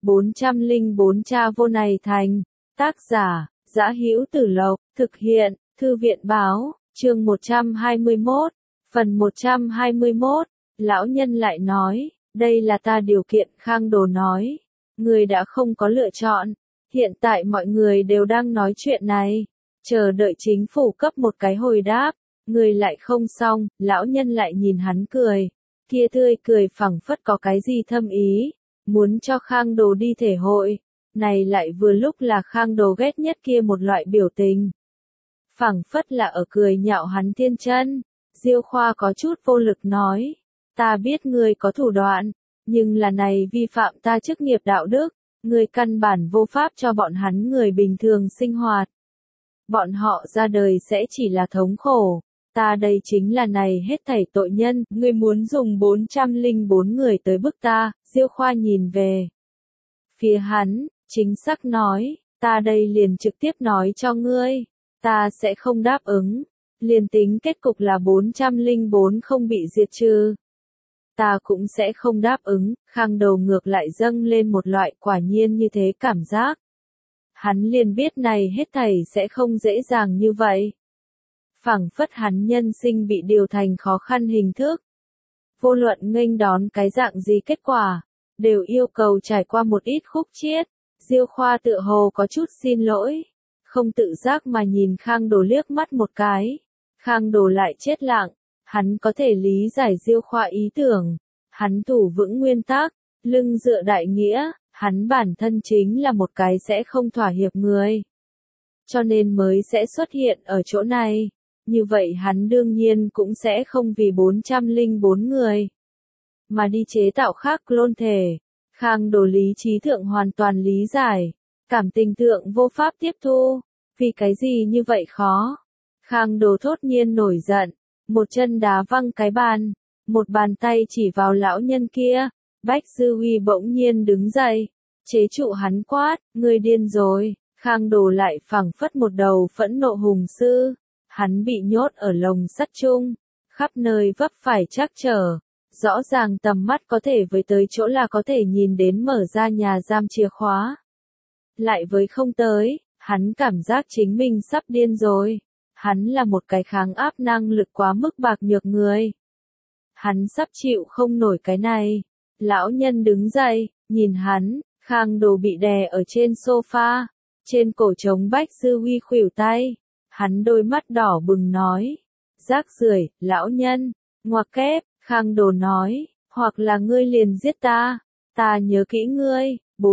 404 Cha vô này thành. Tác giả, Dã Hữu Tử Lộc, thực hiện, Thư viện báo, chương 121, phần 121, lão nhân lại nói, đây là ta điều kiện. Khang Đồ nói, người đã không có lựa chọn, hiện tại mọi người đều đang nói chuyện này, chờ đợi chính phủ cấp một cái hồi đáp, người lại không xong, lão nhân lại nhìn hắn cười, kia tươi cười phảng phất có cái gì thâm ý, muốn cho Khang Đồ đi thể hội. Này lại vừa lúc là Khang Đồ ghét nhất kia một loại biểu tình. Phảng phất là ở cười nhạo hắn thiên chân. Diêu Khoa có chút vô lực nói, ta biết ngươi có thủ đoạn, nhưng là này vi phạm ta chức nghiệp đạo đức, ngươi căn bản vô pháp cho bọn hắn người bình thường sinh hoạt. Bọn họ ra đời sẽ chỉ là thống khổ, ta đây chính là này hết thảy tội nhân, ngươi muốn dùng 404 người tới bức ta. Diêu Khoa nhìn về phía hắn, chính xác nói, ta đây liền trực tiếp nói cho ngươi, ta sẽ không đáp ứng, liền tính kết cục là 404 không bị diệt trừ. Ta cũng sẽ không đáp ứng. Khang Đầu ngược lại dâng lên một loại quả nhiên như thế cảm giác. Hắn liền biết này hết thảy sẽ không dễ dàng như vậy. Phảng phất hắn nhân sinh bị điều thành khó khăn hình thức. Vô luận nghênh đón cái dạng gì kết quả, đều yêu cầu trải qua một ít khúc chiết. Diêu Khoa tựa hồ có chút xin lỗi, không tự giác mà nhìn Khang Đồ liếc mắt một cái. Khang Đồ lại chết lặng, hắn có thể lý giải Diêu Khoa ý tưởng, hắn thủ vững nguyên tắc, lưng dựa đại nghĩa, hắn bản thân chính là một cái sẽ không thỏa hiệp người. Cho nên mới sẽ xuất hiện ở chỗ này, như vậy hắn đương nhiên cũng sẽ không vì 404 người, mà đi chế tạo khác clone thể. Khang Đồ lý trí thượng hoàn toàn lý giải, cảm tình thượng vô pháp tiếp thu, vì cái gì như vậy khó. Khang Đồ thốt nhiên nổi giận, một chân đá văng cái bàn, một bàn tay chỉ vào lão nhân kia. Bách Dư Huy bỗng nhiên đứng dậy, chế trụ hắn quát, ngươi điên rồi. Khang Đồ lại phảng phất một đầu phẫn nộ hùng sư, hắn bị nhốt ở lồng sắt chung, khắp nơi vấp phải trắc trở. Rõ ràng tầm mắt có thể với tới chỗ là có thể nhìn đến mở ra nhà giam chìa khóa. Lại với không tới, hắn cảm giác chính mình sắp điên rồi. Hắn là một cái kháng áp năng lực quá mức bạc nhược người. Hắn sắp chịu không nổi cái này. Lão nhân đứng dậy, nhìn hắn, Khang Đồ bị đè ở trên sofa, trên cổ trống Bách Dư Huy khuỷu tay. Hắn đôi mắt đỏ bừng nói, rác rưởi, lão nhân, ngoặc kép. Khang Đồ nói, hoặc là ngươi liền giết ta, ta nhớ kỹ ngươi,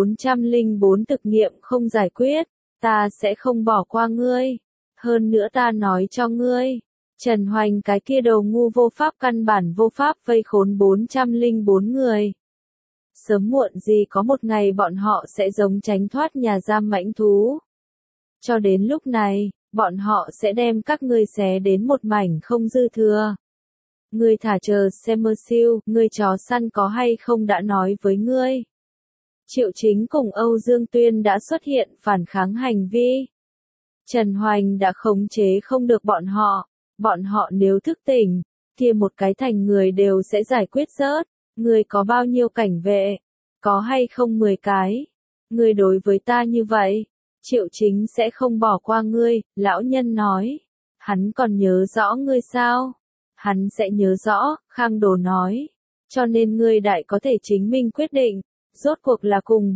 404 thực nghiệm không giải quyết, ta sẽ không bỏ qua ngươi. Hơn nữa ta nói cho ngươi, Trần Hoành cái kia đầu ngu vô pháp căn bản vô pháp vây khốn 404 người. Sớm muộn gì có một ngày bọn họ sẽ giống tránh thoát nhà giam mãnh thú. Cho đến lúc này, bọn họ sẽ đem các ngươi xé đến một mảnh không dư thừa. Ngươi thả chờ xem mơ siêu, ngươi chó săn có hay không đã nói với ngươi. Triệu Chính cùng Âu Dương Tuyên đã xuất hiện phản kháng hành vi. Trần Hoành đã khống chế không được bọn họ nếu thức tỉnh, kia một cái thành người đều sẽ giải quyết rớt. Ngươi có bao nhiêu cảnh vệ? Có hay không 10 cái? Ngươi đối với ta như vậy, Triệu Chính sẽ không bỏ qua ngươi. Lão nhân nói, hắn còn nhớ rõ ngươi sao? Hắn sẽ nhớ rõ. Khang Đồ nói, cho nên ngươi đại có thể chính mình quyết định, rốt cuộc là cùng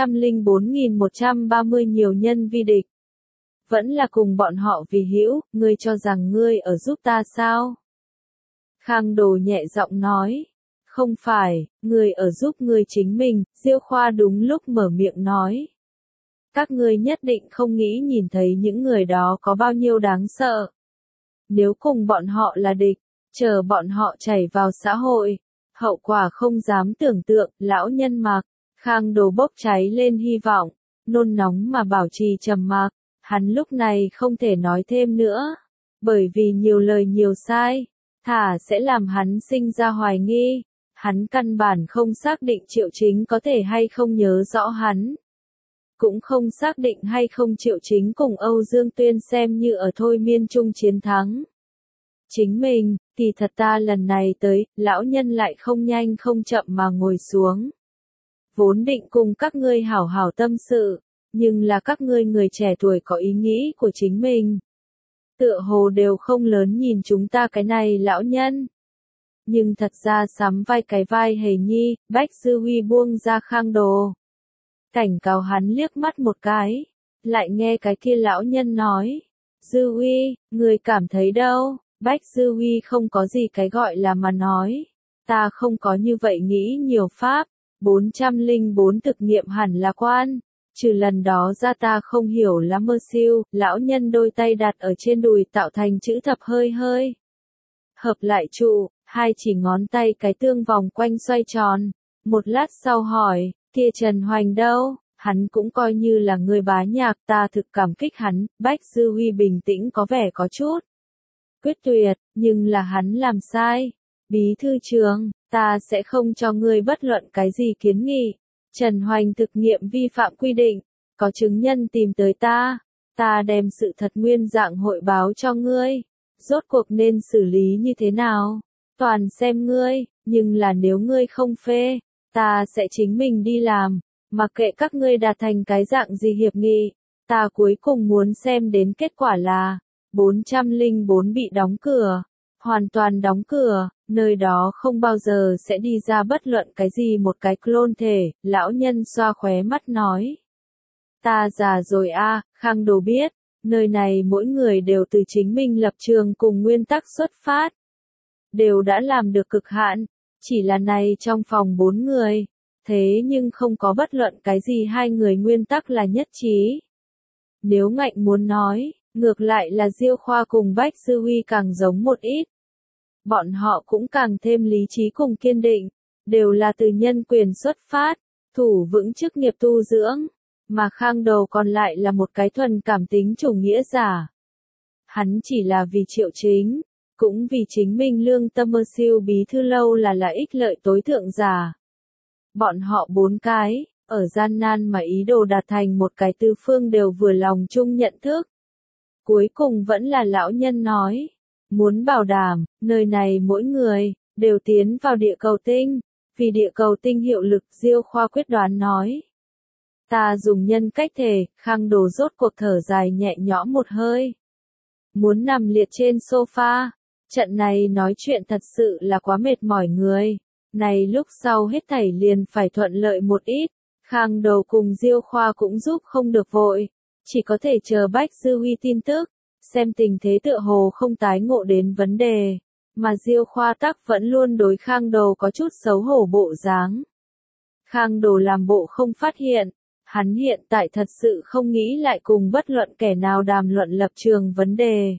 404.130 nhiều nhân vi địch. Vẫn là cùng bọn họ vì hữu, ngươi cho rằng ngươi ở giúp ta sao? Khang Đồ nhẹ giọng nói, không phải, ngươi ở giúp ngươi chính mình. Diêu Khoa đúng lúc mở miệng nói, các ngươi nhất định không nghĩ nhìn thấy những người đó có bao nhiêu đáng sợ. Nếu cùng bọn họ là địch, chờ bọn họ chảy vào xã hội, hậu quả không dám tưởng tượng. Lão nhân mặc, Khang Đồ bốc cháy lên hy vọng, nôn nóng mà bảo trì trầm mặc. Hắn lúc này không thể nói thêm nữa, bởi vì nhiều lời nhiều sai, thả sẽ làm hắn sinh ra hoài nghi. Hắn căn bản không xác định Triệu Chính có thể hay không nhớ rõ hắn. Cũng không xác định hay không Triệu Chính cùng Âu Dương Tuyên xem như ở thôi miên chung chiến thắng. Chính mình, thì thật ta lần này tới, lão nhân lại không nhanh không chậm mà ngồi xuống. vốn định cùng các ngươi hảo hảo tâm sự, nhưng là các ngươi người trẻ tuổi có ý nghĩ của chính mình. Tựa hồ đều không lớn nhìn chúng ta cái này lão nhân. Nhưng thật ra sắm vai cái vai hề nhi, Bách Dư Huy buông ra Khang Đồ. Cảnh cáo hắn liếc mắt một cái, lại nghe cái kia lão nhân nói. Dư Huy, người cảm thấy đâu? Bách Dư Huy không có gì cái gọi là mà nói. Ta không có như vậy nghĩ nhiều pháp, 404 thực nghiệm hẳn là quan. Trừ lần đó ra ta không hiểu là mơ siêu, lão nhân đôi tay đặt ở trên đùi tạo thành chữ thập hơi hơi. Hợp lại trụ, hai chỉ ngón tay cái tương vòng quanh xoay tròn. Một lát sau hỏi, kia Trần Hoành đâu? Hắn cũng coi như là người bá nhạc, ta thực cảm kích hắn. Bách Dư Huy bình tĩnh có vẻ có chút quyết tuyệt, nhưng là hắn làm sai. Bí thư trưởng, ta sẽ không cho ngươi bất luận cái gì kiến nghị. Trần Hoành thực nghiệm vi phạm quy định, có chứng nhân tìm tới ta đem sự thật nguyên dạng hội báo cho ngươi. Rốt cuộc nên xử lý như thế nào? Toàn xem ngươi, nhưng là nếu ngươi không phê, ta sẽ chính mình đi làm, mặc kệ các ngươi đạt thành cái dạng gì hiệp nghị. Ta cuối cùng muốn xem đến kết quả là 404 bị đóng cửa, hoàn toàn đóng cửa, nơi đó không bao giờ sẽ đi ra bất luận cái gì một cái clone thể. Lão nhân xoa khóe mắt nói. Ta già rồi a, Khang Đồ biết, nơi này mỗi người đều từ chính mình lập trường cùng nguyên tắc xuất phát. Đều đã làm được cực hạn, chỉ là này trong phòng 4 người, thế nhưng không có bất luận cái gì hai người nguyên tắc là nhất trí. Nếu ngạnh muốn nói, ngược lại là Diêu Khoa cùng Bách Dư Huy càng giống một ít. Bọn họ cũng càng thêm lý trí cùng kiên định, đều là từ nhân quyền xuất phát, thủ vững chức nghiệp tu dưỡng, mà Khang Đầu còn lại là một cái thuần cảm tính chủ nghĩa giả. Hắn chỉ là vì Triệu Chính, cũng vì chính mình lương tâm mơ siêu bí thư lâu là ích lợi tối thượng giả. Bọn họ 4 cái, ở gian nan mà ý đồ đạt thành một cái tư phương đều vừa lòng chung nhận thức. Cuối cùng vẫn là lão nhân nói, muốn bảo đảm, nơi này mỗi người, đều tiến vào địa cầu tinh, vì địa cầu tinh hiệu lực. Diêu Khoa quyết đoán nói. Ta dùng nhân cách thể, Khang Đồ rốt cuộc thở dài nhẹ nhõm một hơi. Muốn nằm liệt trên sofa, trận này nói chuyện thật sự là quá mệt mỏi người. Này lúc sau hết thảy liền phải thuận lợi một ít, Khang Đồ cùng Diêu Khoa cũng giúp không được vội, chỉ có thể chờ Bách Dư Huy tin tức, xem tình thế tựa hồ không tái ngộ đến vấn đề, mà Diêu Khoa tắc vẫn luôn đối Khang Đồ có chút xấu hổ bộ dáng. Khang Đồ làm bộ không phát hiện, hắn hiện tại thật sự không nghĩ lại cùng bất luận kẻ nào đàm luận lập trường vấn đề.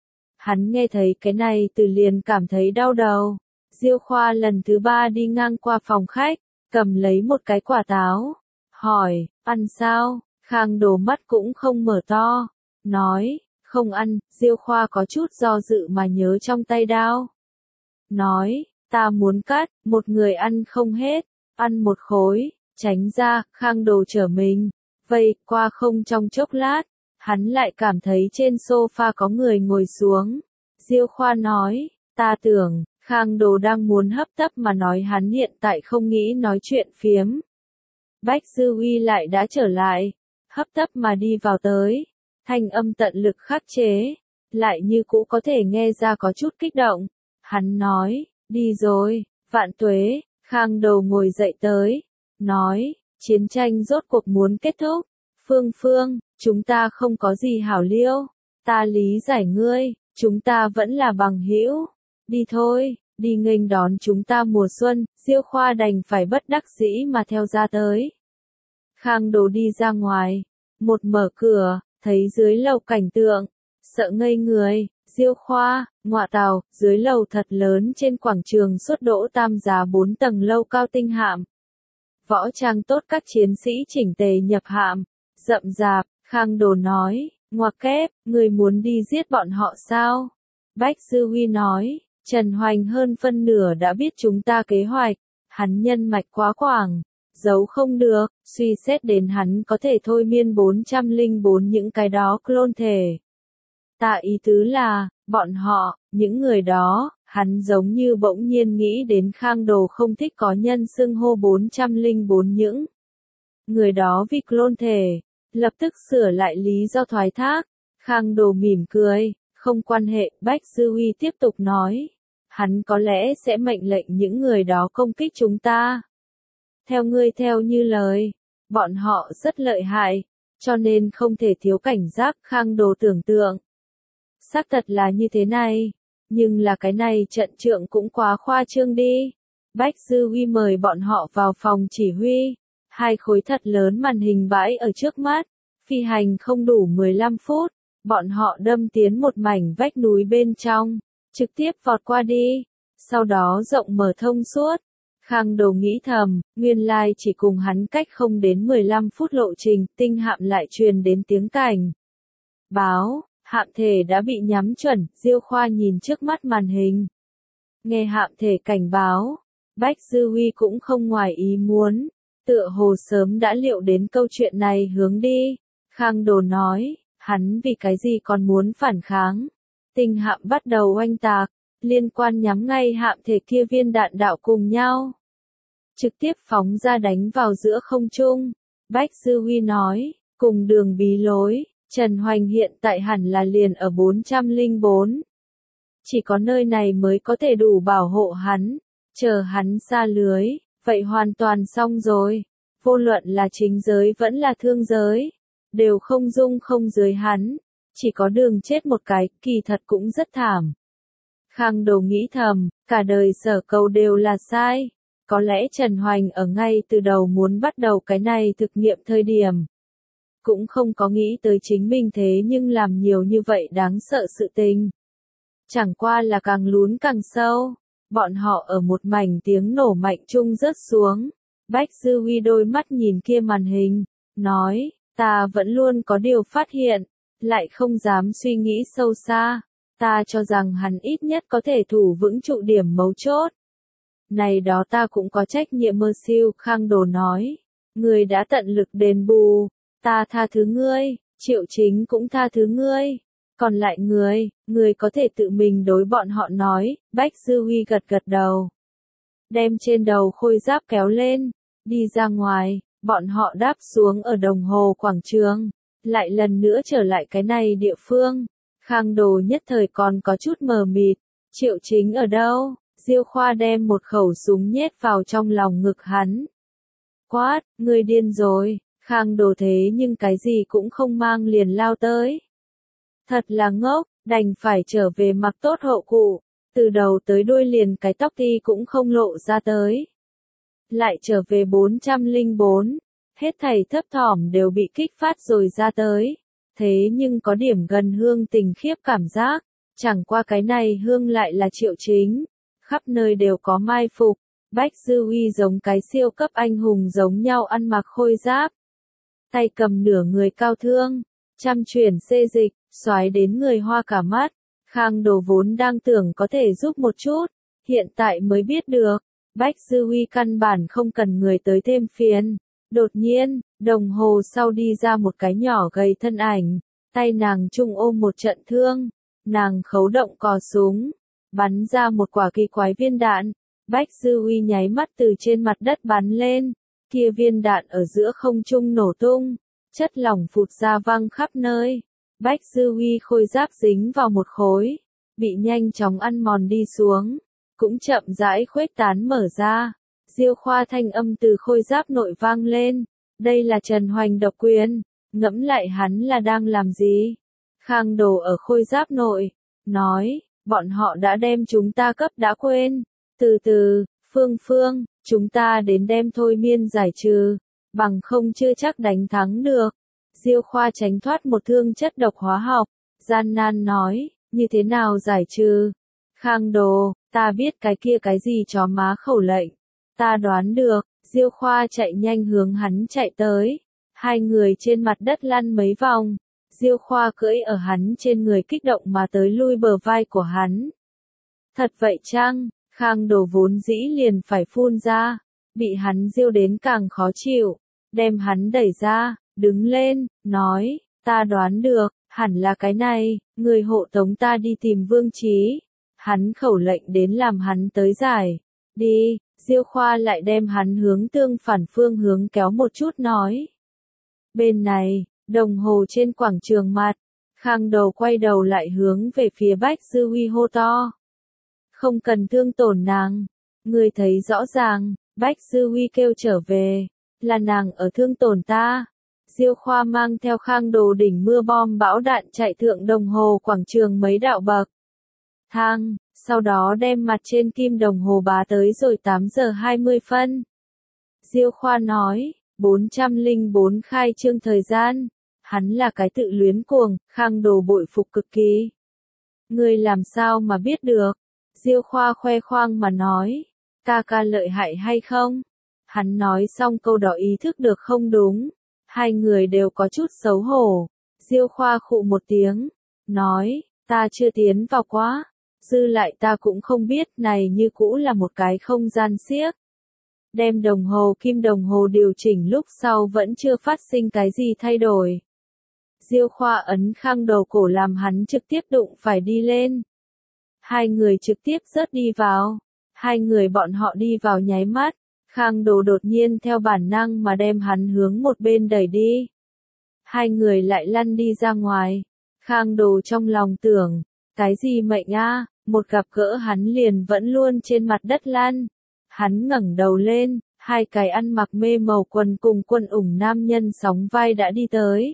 Hắn nghe thấy cái này từ liền cảm thấy đau đầu. Diêu Khoa lần thứ 3 đi ngang qua phòng khách, cầm lấy một cái quả táo, hỏi, ăn sao? Khang Đồ mắt cũng không mở to, nói, không ăn. Diêu Khoa có chút do dự mà nhớ trong tay đao. Nói, ta muốn cắt, một người ăn không hết, ăn một khối, tránh ra. Khang Đồ trở mình, vây qua không trong chốc lát, hắn lại cảm thấy trên sofa có người ngồi xuống. Diêu Khoa nói, ta tưởng, Khang Đồ đang muốn hấp tấp mà nói hắn hiện tại không nghĩ nói chuyện phiếm. Bách Dư Huy lại đã trở lại, hấp tấp mà đi vào tới, thanh âm tận lực khắc chế, lại như cũ có thể nghe ra có chút kích động. Hắn nói, đi rồi, vạn tuế. Khang Đồ ngồi dậy tới, nói, chiến tranh rốt cuộc muốn kết thúc. Phương, chúng ta không có gì hảo liêu, ta lý giải ngươi, chúng ta vẫn là bằng hữu. Đi thôi, đi nghênh đón chúng ta mùa xuân. Diêu Khoa đành phải bất đắc dĩ mà theo ra tới. Khang Đồ đi ra ngoài, một mở cửa, thấy dưới lầu cảnh tượng, sợ ngây người. Diêu Khoa, ngọa tào, dưới lầu thật lớn trên quảng trường xuất đỗ tam giá 4 tầng lâu cao tinh hạm. Võ trang tốt các chiến sĩ chỉnh tề nhập hạm, rậm rạp. Khang Đồ nói, ngoặc kép, người muốn đi giết bọn họ sao? Bách Dư Huy nói, Trần Hoành hơn phân nửa đã biết chúng ta kế hoạch, hắn nhân mạch quá quảng, giấu không được, suy xét đến hắn có thể thôi miên 404 những cái đó clone thể. Ta ý tứ là, bọn họ, những người đó, Hắn giống như bỗng nhiên nghĩ đến Khang Đồ không thích có nhân xưng hô 404 những người đó vì clone thể, lập tức sửa lại lý do thoái thác. Khang Đồ mỉm cười, không quan hệ, Bách Dư Uy tiếp tục nói. Hắn có lẽ sẽ mệnh lệnh những người đó công kích chúng ta. Theo ngươi theo như lời, bọn họ rất lợi hại, cho nên không thể thiếu cảnh giác. Khang Đồ tưởng tượng. Xác thật là như thế này, nhưng là cái này trận trượng cũng quá khoa trương đi. Bách Dư Uy mời bọn họ vào phòng chỉ huy. 2 khối thật lớn màn hình bãi ở trước mắt. Phi hành không đủ 15 phút, bọn họ đâm tiến một mảnh vách núi bên trong, trực tiếp vọt qua đi, sau đó rộng mở thông suốt. Khang Đồ nghĩ thầm, nguyên lai chỉ cùng hắn cách không đến 15 phút lộ trình, tinh hạm lại truyền đến tiếng cảnh báo, hạm thể đã bị nhắm chuẩn. Diêu Khoa nhìn trước mắt màn hình, nghe hạm thể cảnh báo, Bách Dư Uy cũng không ngoài ý muốn, tựa hồ sớm đã liệu đến câu chuyện này hướng đi. Khang Đồ nói, hắn vì cái gì còn muốn phản kháng. Tinh hạm bắt đầu oanh tạc, liên quan nhắm ngay hạm thể kia viên đạn đạo cùng nhau. Trực tiếp phóng ra đánh vào giữa không trung. Bách Dư Uy nói, cùng đường bí lối, Trần Hoành hiện tại hẳn là liền ở 404. Chỉ có nơi này mới có thể đủ bảo hộ hắn, chờ hắn xa lưới, vậy hoàn toàn xong rồi. Vô luận là chính giới vẫn là thương giới, đều không dung không dưới hắn, chỉ có đường chết một cái, kỳ thật cũng rất thảm. Khang Đồ nghĩ thầm, cả đời Sở Cầu đều là sai, có lẽ Trần Hoành ở ngay từ đầu muốn bắt đầu cái này thực nghiệm thời điểm. Cũng không có nghĩ tới chính mình thế nhưng làm nhiều như vậy đáng sợ sự tình. Chẳng qua là càng lún càng sâu, bọn họ ở một mảnh tiếng nổ mạnh chung rớt xuống. Bách Dư Uy đôi mắt nhìn kia màn hình, nói, ta vẫn luôn có điều phát hiện, lại không dám suy nghĩ sâu xa. Ta cho rằng hắn ít nhất có thể thủ vững trụ điểm mấu chốt. Này đó ta cũng có trách nhiệm mơ siêu. Khang Đồ nói, ngươi đã tận lực đền bù, ta tha thứ ngươi, Triệu Chính cũng tha thứ ngươi. Còn lại ngươi có thể tự mình đối bọn họ nói. Bách Dư Uy gật gật đầu, đem trên đầu khôi giáp kéo lên, đi ra ngoài. Bọn họ đáp xuống ở đồng hồ quảng trường, lại lần nữa trở lại cái này địa phương. Khang Đồ nhất thời còn có chút mờ mịt, Triệu Chính ở đâu? Diêu Khoa đem một khẩu súng nhét vào trong lòng ngực hắn. Quát, ngươi điên rồi. Khang Đồ thế nhưng cái gì cũng không mang liền lao tới. Thật là ngốc, đành phải trở về mặc tốt hậu cụ, từ đầu tới đuôi liền cái tóc ti cũng không lộ ra tới. Lại trở về 404, hết thảy thấp thỏm đều bị kích phát rồi ra tới. Thế nhưng có điểm gần Hương Tình khiếp cảm giác, chẳng qua cái này Hương lại là Triệu Chính, khắp nơi đều có mai phục. Bách Dư Uy giống cái siêu cấp anh hùng giống nhau ăn mặc khôi giáp, tay cầm nửa người cao thương, trăm chuyển xê dịch, xoáy đến người hoa cả mắt. Khang Đồ vốn đang tưởng có thể giúp một chút, hiện tại mới biết được, Bách Dư Uy căn bản không cần người tới thêm phiền. Đột nhiên, đồng hồ sau đi ra một cái nhỏ gầy thân ảnh, tay nàng trung ôm một trận thương, nàng khấu động cò súng, bắn ra một quả kỳ quái viên đạn. Bách Dư Uy nháy mắt từ trên mặt đất bắn lên, kia viên đạn ở giữa không trung nổ tung, chất lỏng phụt ra văng khắp nơi. Bách Dư Uy khôi giáp dính vào một khối, bị nhanh chóng ăn mòn đi xuống, cũng chậm rãi khuếch tán mở ra. Diêu Khoa thanh âm từ khôi giáp nội vang lên, đây là Trần Hoành độc quyền, ngẫm lại hắn là đang làm gì? Khang Đồ ở khôi giáp nội, nói, bọn họ đã đem chúng ta cấp đã quên, từ từ, Phương, chúng ta đến đem thôi miên giải trừ, bằng không chưa chắc đánh thắng được. Diêu Khoa tránh thoát một thương chất độc hóa học, gian nan nói, như thế nào giải trừ? Khang Đồ, ta biết cái kia cái gì chó má khẩu lệnh. Ta đoán được. Diêu Khoa chạy nhanh hướng hắn chạy tới. Hai người trên mặt đất lăn mấy vòng. Diêu Khoa cưỡi ở hắn trên người kích động mà tới lui bờ vai của hắn. Thật vậy chăng? Khang Đồ vốn dĩ liền phải phun ra. Bị hắn diêu đến càng khó chịu. Đem hắn đẩy ra, đứng lên, nói, ta đoán được, hẳn là cái này, người hộ tống ta đi tìm Vương Chí. Hắn khẩu lệnh đến làm hắn tới giải. Đi, Diêu Khoa lại đem hắn hướng tương phản phương hướng kéo một chút nói. Bên này, đồng hồ trên quảng trường mặt, Khang Đầu quay đầu lại hướng về phía Bách Dư Huy hô to. Không cần thương tổn nàng, người thấy rõ ràng, Bách Dư Huy kêu trở về, là nàng ở thương tổn ta. Diêu Khoa mang theo Khang Đồ đỉnh mưa bom bão đạn chạy thượng đồng hồ quảng trường mấy đạo bậc thang, sau đó đem mặt trên kim đồng hồ bá tới rồi 8 giờ 20 phân. Diêu Khoa nói, 404 khai trương thời gian, hắn là cái tự luyến cuồng, Khang Đồ bội phục cực kỳ. Ngươi làm sao mà biết được? Diêu Khoa khoe khoang mà nói, ca ca lợi hại hay không? Hắn nói xong câu đó ý thức được không đúng. Hai người đều có chút xấu hổ. Diêu Khoa khụ một tiếng, nói, ta chưa tiến vào quá. Dư lại ta cũng không biết, này như cũ là một cái không gian xiếc. Đem đồng hồ kim đồng hồ điều chỉnh lúc sau vẫn chưa phát sinh cái gì thay đổi. Diêu Khoa ấn Khang Đầu cổ làm hắn trực tiếp đụng phải đi lên. Hai người trực tiếp rớt đi vào. Hai người bọn họ đi vào nháy mắt. Khang Đồ đột nhiên theo bản năng mà đem hắn hướng một bên đẩy đi. Hai người lại lăn đi ra ngoài. Khang Đồ trong lòng tưởng, cái gì mệnh a, một gặp gỡ hắn liền vẫn luôn trên mặt đất lăn. Hắn ngẩng đầu lên, hai cái ăn mặc mê màu quần cùng quần ủng nam nhân sóng vai đã đi tới.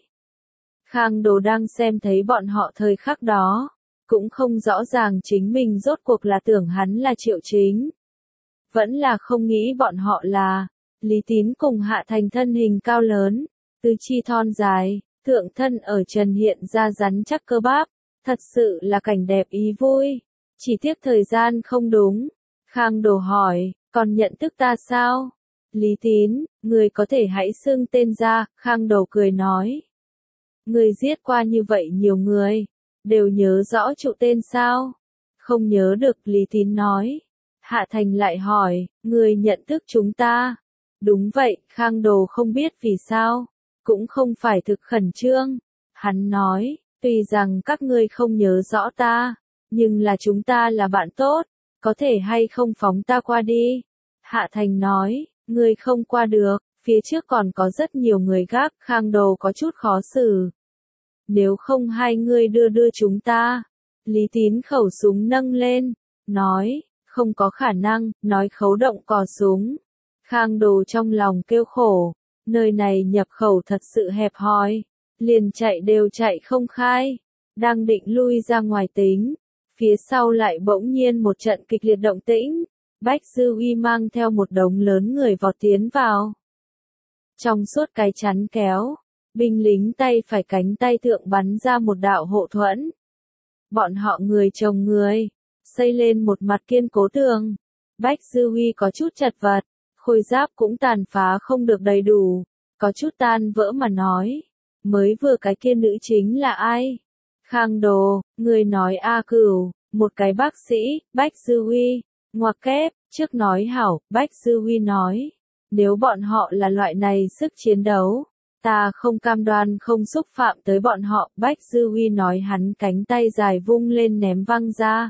Khang Đồ đang xem thấy bọn họ thời khắc đó, cũng không rõ ràng chính mình rốt cuộc là tưởng hắn là Triệu Chính. Vẫn là không nghĩ bọn họ là Lý Tín cùng Hạ Thành thân hình cao lớn, tứ chi thon dài, thượng thân ở trần hiện ra rắn chắc cơ bắp, thật sự là cảnh đẹp ý vui. Chỉ tiếc thời gian không đúng. Khang Đồ hỏi, còn nhận thức ta sao? Lý Tín, người có thể hãy xưng tên ra. Khang Đồ cười nói. Người giết qua như vậy nhiều người, đều nhớ rõ trụ tên sao? Không nhớ được, Lý Tín nói. Hạ Thành lại hỏi, người nhận thức chúng ta? Đúng vậy, Khang Đồ không biết vì sao, cũng không phải thực khẩn trương. Hắn nói, tuy rằng các ngươi không nhớ rõ ta, nhưng là chúng ta là bạn tốt, có thể hay không phóng ta qua đi? Hạ Thành nói, ngươi không qua được, phía trước còn có rất nhiều người gác. Khang Đồ có chút khó xử. Nếu không hai ngươi đưa chúng ta. Lý Tín khẩu súng nâng lên, nói, không có khả năng, nói khấu động cò súng. Khang Đồ trong lòng kêu khổ, nơi này nhập khẩu thật sự hẹp hòi, liền chạy đều chạy không khai, đang định lui ra ngoài tính, phía sau lại bỗng nhiên một trận kịch liệt động tĩnh, Bách Dư Huy mang theo một đống lớn người vọt tiến vào. Trong suốt cái chắn kéo, binh lính tay phải cánh tay thượng bắn ra một đạo hộ thuẫn. Bọn họ người chồng người, xây lên một mặt kiên cố tường. Bách Dư Huy có chút chật vật, khôi giáp cũng tàn phá không được đầy đủ, có chút tan vỡ mà nói. Mới vừa cái kia nữ chính là ai? Khang Đồ, người nói A Cửu, một cái bác sĩ. Bách Dư Huy, ngoặc kép, trước nói hảo. Bách Dư Huy nói, nếu bọn họ là loại này sức chiến đấu, ta không cam đoan không xúc phạm tới bọn họ. Bách Dư Huy nói, hắn cánh tay dài vung lên ném văng ra.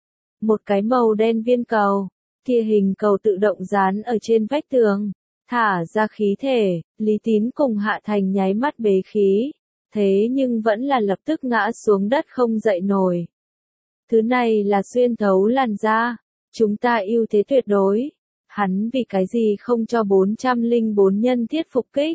Một cái màu đen viên cầu, kia hình cầu tự động dán ở trên vách tường, thả ra khí thể. Lý Tín cùng Hạ Thành nháy mắt bế khí, thế nhưng vẫn là lập tức ngã xuống đất không dậy nổi. Thứ này là xuyên thấu làn da, chúng ta ưu thế tuyệt đối. Hắn vì cái gì không cho 404 nhân thiết phục kích?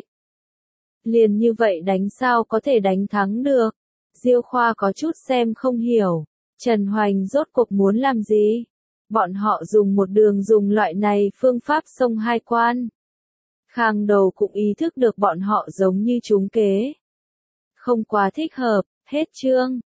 Liền như vậy đánh sao có thể đánh thắng được? Diêu Khoa có chút xem không hiểu. Trần Hoành rốt cuộc muốn làm gì? Bọn họ dùng một đường dùng loại này phương pháp xông hai quan. Khang Đầu cũng ý thức được bọn họ giống như trúng kế. Không quá thích hợp. Hết chương.